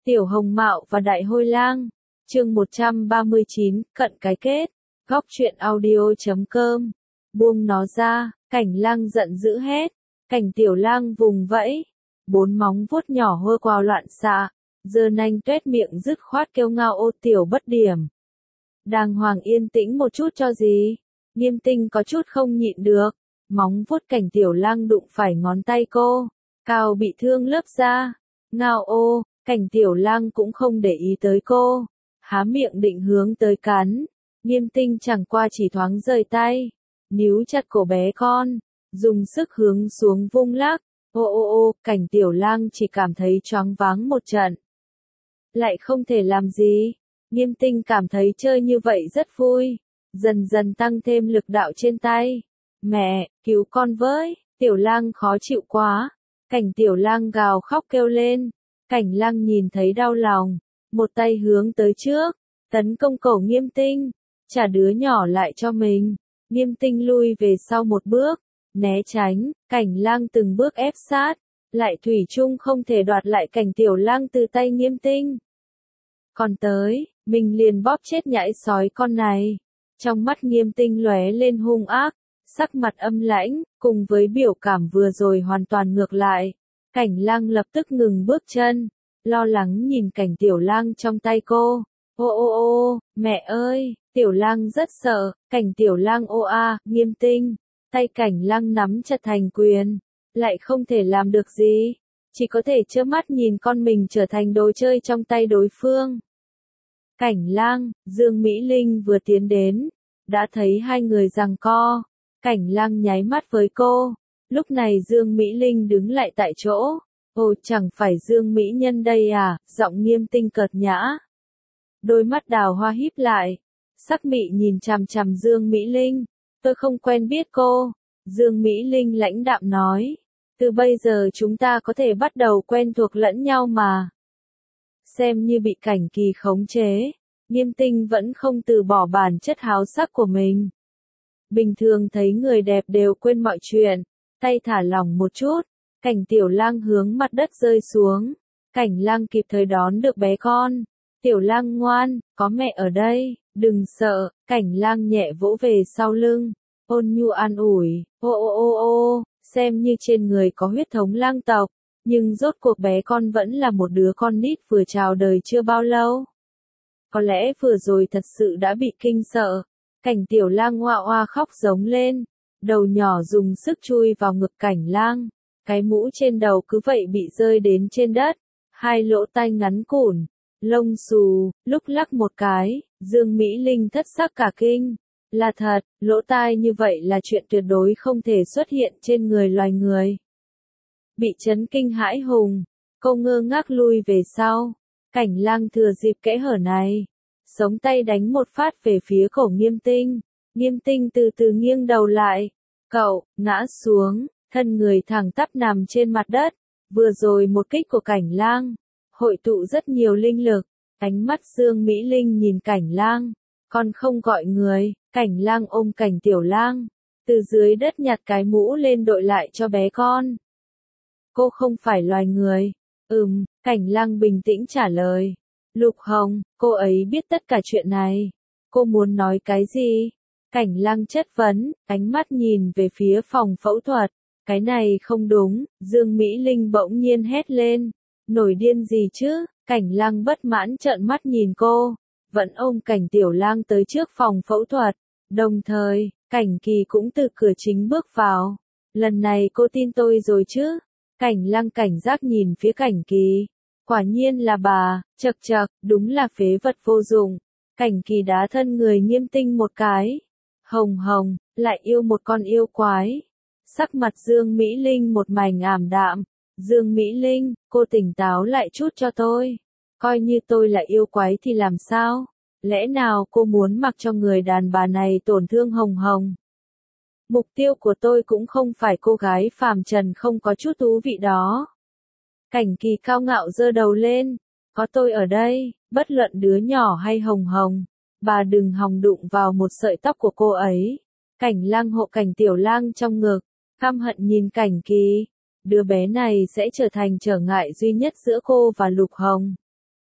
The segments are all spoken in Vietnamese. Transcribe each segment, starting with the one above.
Tiểu Hồng Mạo và Đại Hôi Lang, chương 139, cận cái kết, góc truyện audio.com, buông nó ra, Cảnh Lang giận dữ hét, Cảnh Tiểu Lang vùng vẫy, bốn móng vuốt nhỏ hôi quào loạn xạ, giơ nanh tuét miệng dứt khoát kêu ngao ô tiểu bất điểm. Đàng hoàng yên tĩnh một chút cho gì, Nghiêm Tinh có chút không nhịn được, móng vuốt Cảnh Tiểu Lang đụng phải ngón tay cô, cào bị thương lớp da, ngao ô. Cảnh Tiểu Lang cũng không để ý tới cô, há miệng định hướng tới cắn, Nghiêm Tinh chẳng qua chỉ thoáng rời tay, níu chặt cổ bé con, dùng sức hướng xuống vung lắc, ô, Cảnh Tiểu Lang chỉ cảm thấy choáng váng một trận. Lại không thể làm gì, Nghiêm Tinh cảm thấy chơi như vậy rất vui, dần dần tăng thêm lực đạo trên tay. Mẹ, cứu con với, Tiểu Lang khó chịu quá, Cảnh Tiểu Lang gào khóc kêu lên. Cảnh Lang nhìn thấy đau lòng, một tay hướng tới trước, tấn công cổ Nghiêm Tinh, trả đứa nhỏ lại cho mình. Nghiêm Tinh lui về sau một bước, né tránh, Cảnh Lang từng bước ép sát, lại thủy chung không thể đoạt lại Cảnh Tiểu Lang từ tay Nghiêm Tinh. Còn tới, mình liền bóp chết nhãi sói con này. Trong mắt Nghiêm Tinh lóe lên hung ác, sắc mặt âm lãnh, cùng với biểu cảm vừa rồi hoàn toàn ngược lại. Cảnh Lang lập tức ngừng bước chân, lo lắng nhìn Cảnh Tiểu Lang trong tay cô. Ô, mẹ ơi, Tiểu Lang rất sợ, Cảnh Tiểu Lang ô a, Nghiêm Tinh. Tay Cảnh Lang nắm chặt thành quyền, lại không thể làm được gì, chỉ có thể trơ mắt nhìn con mình trở thành đồ chơi trong tay đối phương. Cảnh Lang, Dương Mỹ Linh vừa tiến đến, đã thấy hai người giằng co, Cảnh Lang nháy mắt với cô. Lúc này Dương Mỹ Linh đứng lại tại chỗ. Ồ, chẳng phải Dương Mỹ Nhân đây à, giọng Nghiêm Tinh cợt nhã. Đôi mắt đào hoa híp lại, sắc mị nhìn chằm chằm Dương Mỹ Linh. Tôi không quen biết cô. Dương Mỹ Linh lãnh đạm nói. Từ bây giờ chúng ta có thể bắt đầu quen thuộc lẫn nhau mà. Xem như bị Cảnh Kỳ khống chế, Nghiêm Tinh vẫn không từ bỏ bản chất háo sắc của mình. Bình thường thấy người đẹp đều quên mọi chuyện. Tay thả lỏng một chút, Cảnh Tiểu Lang hướng mặt đất rơi xuống. Cảnh Lang kịp thời đón được bé con. Tiểu Lang ngoan, có mẹ ở đây, đừng sợ. Cảnh Lang nhẹ vỗ về sau lưng, ôn nhu an ủi. Ô, xem như trên người có huyết thống lang tộc, nhưng rốt cuộc bé con vẫn là một đứa con nít vừa chào đời chưa bao lâu. Có lẽ vừa rồi thật sự đã bị kinh sợ. Cảnh Tiểu Lang oa oa khóc giống lên. Đầu nhỏ dùng sức chui vào ngực Cảnh Lang, cái mũ trên đầu cứ vậy bị rơi đến trên đất, hai lỗ tai ngắn cũn, lông xù, lúc lắc một cái, Dương Mỹ Linh thất sắc cả kinh. Là thật, lỗ tai như vậy là chuyện tuyệt đối không thể xuất hiện trên người loài người. Bị chấn kinh hãi hùng, cô ngơ ngác lui về sau, Cảnh Lang thừa dịp kẽ hở này, sống tay đánh một phát về phía cổ Nghiêm Tinh. Nghiêm Tinh từ từ nghiêng đầu lại. Cậu, ngã xuống, thân người thẳng tắp nằm trên mặt đất. Vừa rồi một kích của Cảnh Lang, hội tụ rất nhiều linh lực. Ánh mắt Dương Mỹ Linh nhìn Cảnh Lang. Con không gọi người, Cảnh Lang ôm Cảnh Tiểu Lang. Từ dưới đất nhặt cái mũ lên đội lại cho bé con. Cô không phải loài người. Cảnh Lang bình tĩnh trả lời. Lục Hồng, cô ấy biết tất cả chuyện này. Cô muốn nói cái gì? Cảnh Lang chất vấn, ánh mắt nhìn về phía phòng phẫu thuật. Cái này không đúng, Dương Mỹ Linh bỗng nhiên hét lên. Nổi điên gì chứ? Cảnh Lang bất mãn trợn mắt nhìn cô, vẫn ôm Cảnh Tiểu Lang tới trước phòng phẫu thuật. Đồng thời, Cảnh Kỳ cũng từ cửa chính bước vào. Lần này cô tin tôi rồi chứ? Cảnh Lang cảnh giác nhìn phía Cảnh Kỳ. Quả nhiên là bà, chậc chậc, đúng là phế vật vô dụng. Cảnh Kỳ đá thân người Nghiêm Tinh một cái. Hồng, lại yêu một con yêu quái. Sắc mặt Dương Mỹ Linh một mảnh ảm đạm. Dương Mỹ Linh, cô tỉnh táo lại chút cho tôi. Coi như tôi là yêu quái thì làm sao? Lẽ nào cô muốn mặc cho người đàn bà này tổn thương Hồng? Mục tiêu của tôi cũng không phải cô gái phàm trần không có chút thú vị đó. Cảnh Kỳ cao ngạo giơ đầu lên. Có tôi ở đây, bất luận đứa nhỏ hay Hồng, bà đừng hòng đụng vào một sợi tóc của cô ấy. Cảnh Lang hộ Cảnh Tiểu Lang trong ngực, căm hận nhìn Cảnh Kỳ. Đứa bé này sẽ trở thành trở ngại duy nhất giữa cô và Lục Hồng.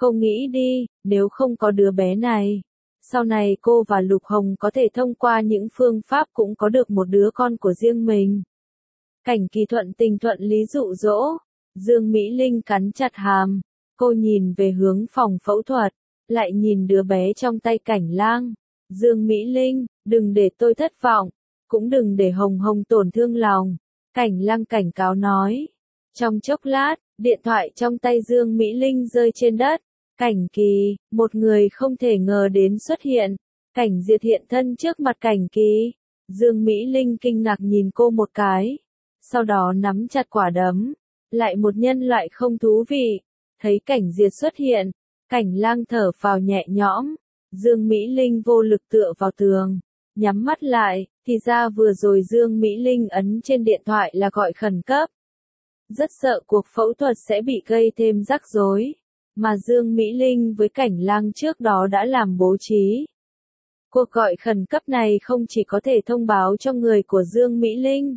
Cô nghĩ đi, nếu không có đứa bé này, sau này cô và Lục Hồng có thể thông qua những phương pháp cũng có được một đứa con của riêng mình. Cảnh Kỳ thuận tình thuận lý dụ dỗ. Dương Mỹ Linh cắn chặt hàm. Cô nhìn về hướng phòng phẫu thuật, lại nhìn đứa bé trong tay Cảnh Lang. Dương Mỹ Linh, đừng để tôi thất vọng, cũng đừng để Hồng Hồng tổn thương lòng. Cảnh Lang cảnh cáo nói. Trong chốc lát, điện thoại trong tay Dương Mỹ Linh rơi trên đất. Cảnh Kỳ, một người không thể ngờ đến xuất hiện. Cảnh Diệt hiện thân trước mặt Cảnh Kỳ. Dương Mỹ Linh kinh ngạc nhìn cô một cái, sau đó nắm chặt quả đấm. Lại một nhân loại không thú vị. Thấy Cảnh Diệt xuất hiện, Cảnh Lang thở phào nhẹ nhõm. Dương Mỹ Linh vô lực tựa vào tường, nhắm mắt lại, thì ra vừa rồi Dương Mỹ Linh ấn trên điện thoại là gọi khẩn cấp. Rất sợ cuộc phẫu thuật sẽ bị gây thêm rắc rối, mà Dương Mỹ Linh với Cảnh Lang trước đó đã làm bố trí. Cuộc gọi khẩn cấp này không chỉ có thể thông báo cho người của Dương Mỹ Linh,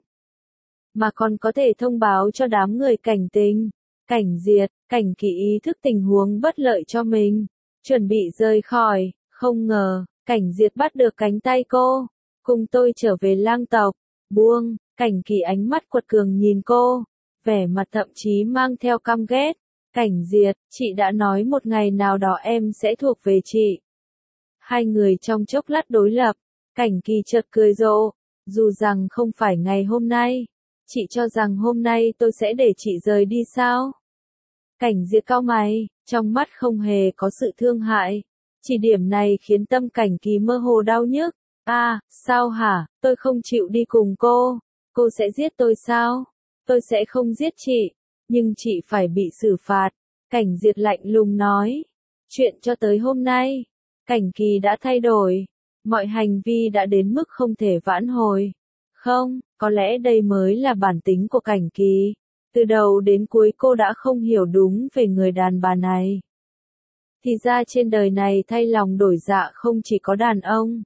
mà còn có thể thông báo cho đám người Cảnh Tình, Cảnh Diệt. Cảnh Kỳ ý thức tình huống bất lợi cho mình, chuẩn bị rời khỏi, không ngờ, Cảnh Diệt bắt được cánh tay cô. Cùng tôi trở về Lang tộc. Buông. Cảnh Kỳ ánh mắt quật cường nhìn cô, vẻ mặt thậm chí mang theo căm ghét. Cảnh Diệt, chị đã nói một ngày nào đó em sẽ thuộc về chị. Hai người trong chốc lát đối lập, Cảnh Kỳ chợt cười rộ. Dù rằng không phải ngày hôm nay, chị cho rằng hôm nay tôi sẽ để chị rời đi sao? Cảnh Diệt cau mày, trong mắt không hề có sự thương hại. Chỉ điểm này khiến tâm Cảnh Kỳ mơ hồ đau nhức. Sao hả, tôi không chịu đi cùng cô sẽ giết tôi sao? Tôi sẽ không giết chị, nhưng chị phải bị xử phạt. Cảnh Diệt lạnh lùng nói. Chuyện cho tới hôm nay, Cảnh Kỳ đã thay đổi. Mọi hành vi đã đến mức không thể vãn hồi. Không, có lẽ đây mới là bản tính của Cảnh Kỳ. Từ đầu đến cuối cô đã không hiểu đúng về người đàn bà này. Thì ra trên đời này thay lòng đổi dạ không chỉ có đàn ông,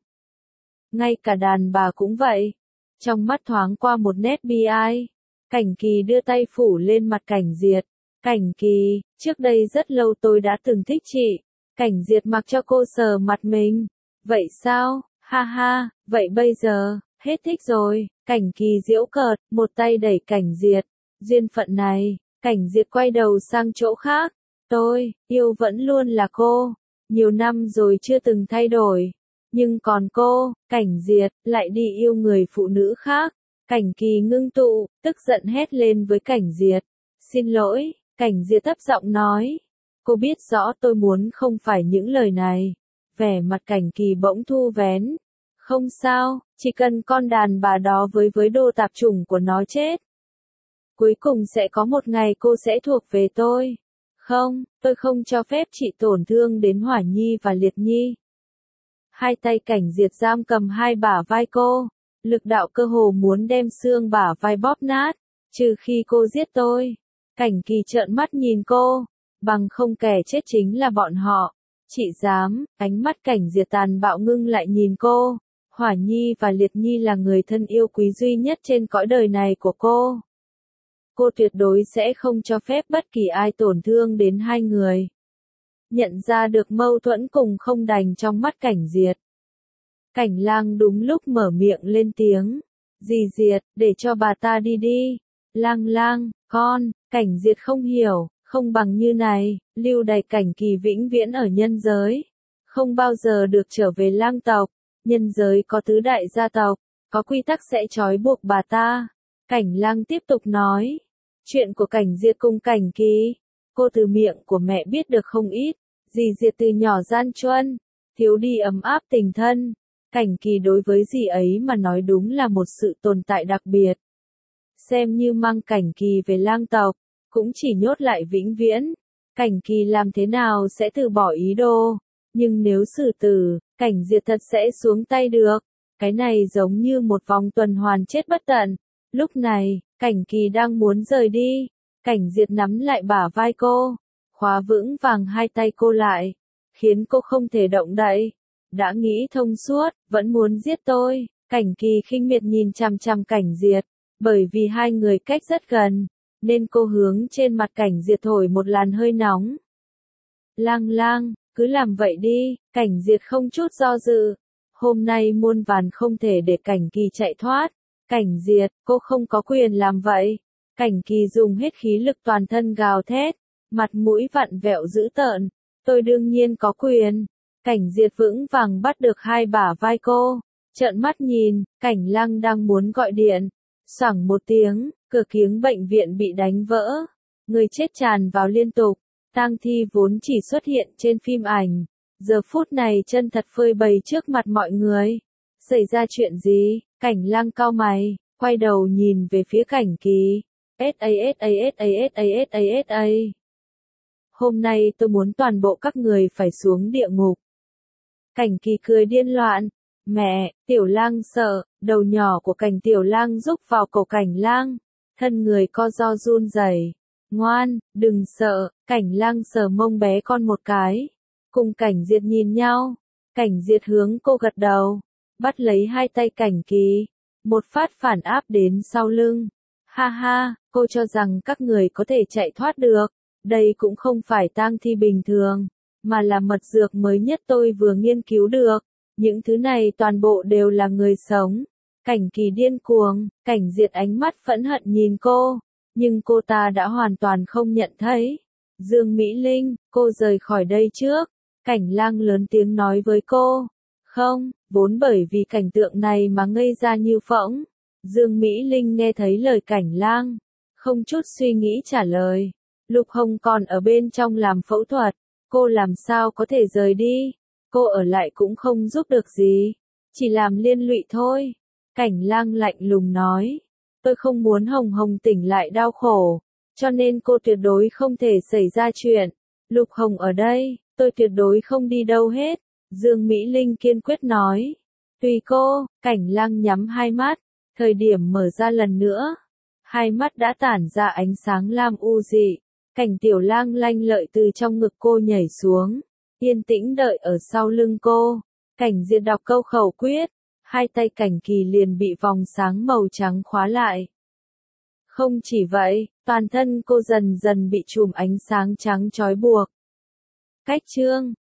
ngay cả đàn bà cũng vậy. Trong mắt thoáng qua một nét bi ai. Cảnh Kỳ đưa tay phủ lên mặt Cảnh Diệt. Cảnh Kỳ, trước đây rất lâu tôi đã từng thích chị. Cảnh Diệt mặc cho cô sờ mặt mình. Vậy sao? Ha ha, vậy bây giờ, hết thích rồi. Cảnh Kỳ giễu cợt, một tay đẩy Cảnh Diệt. Duyên phận này. Cảnh Diệt quay đầu sang chỗ khác. Tôi, yêu vẫn luôn là cô. Nhiều năm rồi chưa từng thay đổi. Nhưng còn cô, Cảnh Diệt, lại đi yêu người phụ nữ khác. Cảnh Kỳ ngưng tụ, tức giận hét lên với Cảnh Diệt. Xin lỗi, Cảnh Diệt thấp giọng nói. Cô biết rõ tôi muốn không phải những lời này. Vẻ mặt Cảnh Kỳ bỗng thu vén. Không sao, chỉ cần con đàn bà đó với đồ tạp chủng của nó chết. Cuối cùng sẽ có một ngày cô sẽ thuộc về tôi. Không, tôi không cho phép chị tổn thương đến Hỏa Nhi và Liệt Nhi. Hai tay Cảnh Diệt giam cầm hai bả vai cô. Lực đạo cơ hồ muốn đem xương bả vai bóp nát. Trừ khi cô giết tôi. Cảnh Kỳ trợn mắt nhìn cô. Bằng không kẻ chết chính là bọn họ. Chị dám, ánh mắt Cảnh Diệt tàn bạo ngưng lại nhìn cô. Hỏa Nhi và Liệt Nhi là người thân yêu quý duy nhất trên cõi đời này của cô. Cô tuyệt đối sẽ không cho phép bất kỳ ai tổn thương đến hai người. Nhận ra được mâu thuẫn cùng không đành trong mắt Cảnh Diệt. Cảnh Lang đúng lúc mở miệng lên tiếng. Dì Diệt, để cho bà ta đi đi. Lang Lang, con. Cảnh Diệt không hiểu, không bằng như này, lưu đày Cảnh Kỳ vĩnh viễn ở nhân giới. Không bao giờ được trở về Lang tộc. Nhân giới có tứ đại gia tộc, có quy tắc sẽ trói buộc bà ta. Cảnh Lang tiếp tục nói. Chuyện của Cảnh Diệt cùng Cảnh Kỳ, cô từ miệng của mẹ biết được không ít. Dì Diệt từ nhỏ gian truân, thiếu đi ấm áp tình thân. Cảnh Kỳ đối với dì ấy mà nói đúng là một sự tồn tại đặc biệt. Xem như mang Cảnh Kỳ về Lang tộc, cũng chỉ nhốt lại vĩnh viễn. Cảnh Kỳ làm thế nào sẽ từ bỏ ý đồ, nhưng nếu xử tử, Cảnh Diệt thật sẽ xuống tay được. Cái này giống như một vòng tuần hoàn chết bất tận. Lúc này, Cảnh Kỳ đang muốn rời đi. Cảnh Diệt nắm lại bả vai cô, khóa vững vàng hai tay cô lại, khiến cô không thể động đậy. Đã nghĩ thông suốt, vẫn muốn giết tôi. Cảnh Kỳ khinh miệt nhìn chằm chằm Cảnh Diệt, bởi vì hai người cách rất gần, nên cô hướng trên mặt Cảnh Diệt thổi một làn hơi nóng. Lang lang, cứ làm vậy đi, Cảnh Diệt không chút do dự. Hôm nay muôn vàn không thể để Cảnh Kỳ chạy thoát. Cảnh Diệt, cô không có quyền làm vậy. Cảnh Kỳ dùng hết khí lực toàn thân gào thét, mặt mũi vặn vẹo dữ tợn. Tôi đương nhiên có quyền. Cảnh Diệt vững vàng bắt được hai bả vai cô, trợn mắt nhìn, Cảnh Lăng đang muốn gọi điện. Xoảng một tiếng, cửa kiếng bệnh viện bị đánh vỡ. Người chết tràn vào liên tục. Tang thi vốn chỉ xuất hiện trên phim ảnh, giờ phút này chân thật phơi bày trước mặt mọi người. Xảy ra chuyện gì? Cảnh Lăng cau mày, quay đầu nhìn về phía Cảnh Kỳ. SA. Hôm nay tôi muốn toàn bộ các người phải xuống địa ngục. Cảnh Kỳ cười điên loạn. Mẹ, Tiểu Lang sợ, đầu nhỏ của Cảnh Tiểu Lang rúc vào cổ Cảnh Lang, thân người co ro run rẩy. Ngoan, đừng sợ, Cảnh Lang sờ mông bé con một cái. Cùng Cảnh Diệt nhìn nhau, Cảnh Diệt hướng cô gật đầu, bắt lấy hai tay Cảnh Kỳ, một phát phản áp đến sau lưng. Ha ha, cô cho rằng các người có thể chạy thoát được, đây cũng không phải tang thi bình thường, mà là mật dược mới nhất tôi vừa nghiên cứu được. Những thứ này toàn bộ đều là người sống. Cảnh Kỳ điên cuồng, Cảnh Diệt ánh mắt phẫn hận nhìn cô, nhưng cô ta đã hoàn toàn không nhận thấy. Dương Mỹ Linh, cô rời khỏi đây trước. Cảnh Lang lớn tiếng nói với cô. Không, vốn bởi vì cảnh tượng này mà ngây ra như phỗng. Dương Mỹ Linh nghe thấy lời Cảnh Lang, không chút suy nghĩ trả lời. Lục Hồng còn ở bên trong làm phẫu thuật, cô làm sao có thể rời đi? Cô ở lại cũng không giúp được gì, chỉ làm liên lụy thôi. Cảnh Lang lạnh lùng nói, tôi không muốn Hồng Hồng tỉnh lại đau khổ, cho nên cô tuyệt đối không thể xảy ra chuyện. Lục Hồng ở đây, tôi tuyệt đối không đi đâu hết. Dương Mỹ Linh kiên quyết nói. Tùy cô. Cảnh Lang nhắm hai mắt, thời điểm mở ra lần nữa, hai mắt đã tản ra ánh sáng lam u dị. Cảnh Tiểu Lang lanh lợi từ trong ngực cô nhảy xuống, yên tĩnh đợi ở sau lưng cô. Cảnh Diệt đọc câu khẩu quyết, hai tay Cảnh Kỳ liền bị vòng sáng màu trắng khóa lại. Không chỉ vậy, toàn thân cô dần dần bị chùm ánh sáng trắng trói buộc. Cách chương